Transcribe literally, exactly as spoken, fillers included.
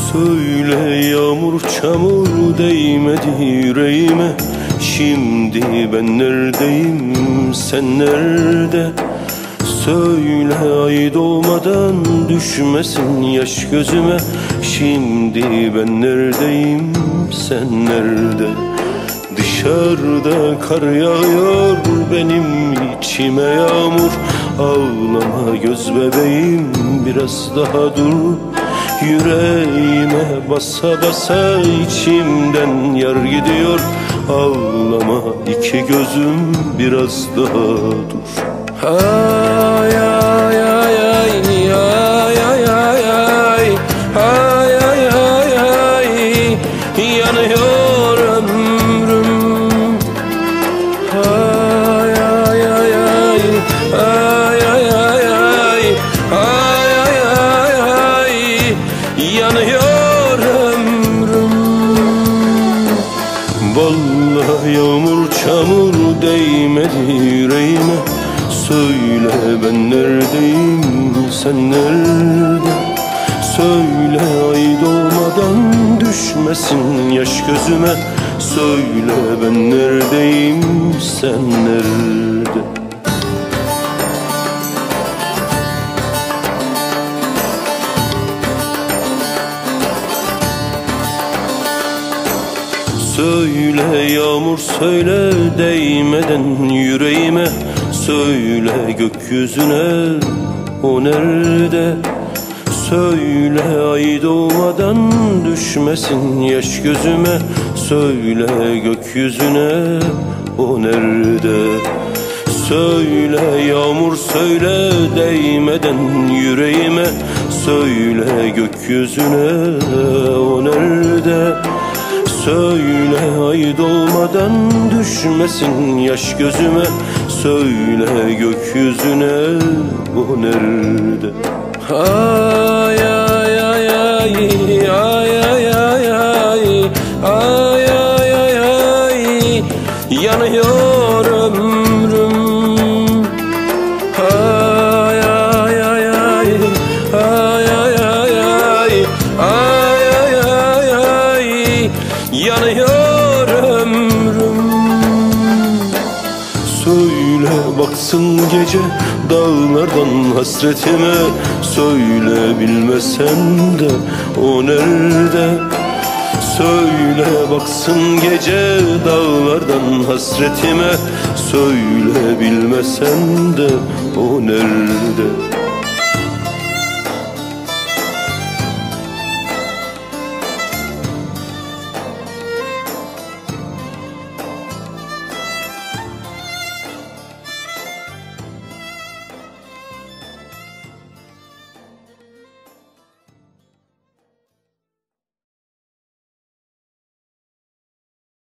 Söyle yağmur çamur değmedi yüreğime. Şimdi ben neredeyim, sen nerede? Söyle ay doğmadan düşmesin yaş gözüme. Şimdi ben neredeyim, sen nerede? Dışarıda kar yağıyor, benim içime yağmur. Ağlama göz bebeğim, biraz daha dur. Yüreğime basa basa içimden yar gidiyor. Ağlama iki gözüm, biraz daha dur. Ay ay ay ay ay ay ay ay ay ay ay ay yanıyor ömrüm. Ay ay ay ay ay ay ay ay ay ay ay yanıyor ömrüm. Vallahi yağmur çamur değmedi yüreğime. Söyle ben neredeyim, sen nerede? Söyle ay doğmadan düşmesin yaş gözüme. Söyle ben neredeyim, sen nerede? Söyle yağmur söyle değmeden yüreğime. Söyle gökyüzüne, o nerede? Söyle ay doğmadan düşmesin yaş gözüme. Söyle gökyüzüne, o nerede? Söyle yağmur söyle değmeden yüreğime. Söyle gökyüzüne, o nerede? Söyle ay doğmadan düşmesin yaş gözüme. Söyle gökyüzüne, o nerede? Ay ay ay ay ay ay ay ay ay ay ay ay yanıyor ömrüm. Ay ay ay ay ay ay ay ay ay ay ay ay yanıyor ömrüm. Söyle baksın gece dağlardan hasretime. Söyle bilmesen de, o nerede? Söyle baksın gece dağlardan hasretime. Söyle bilmesen de, o nerede?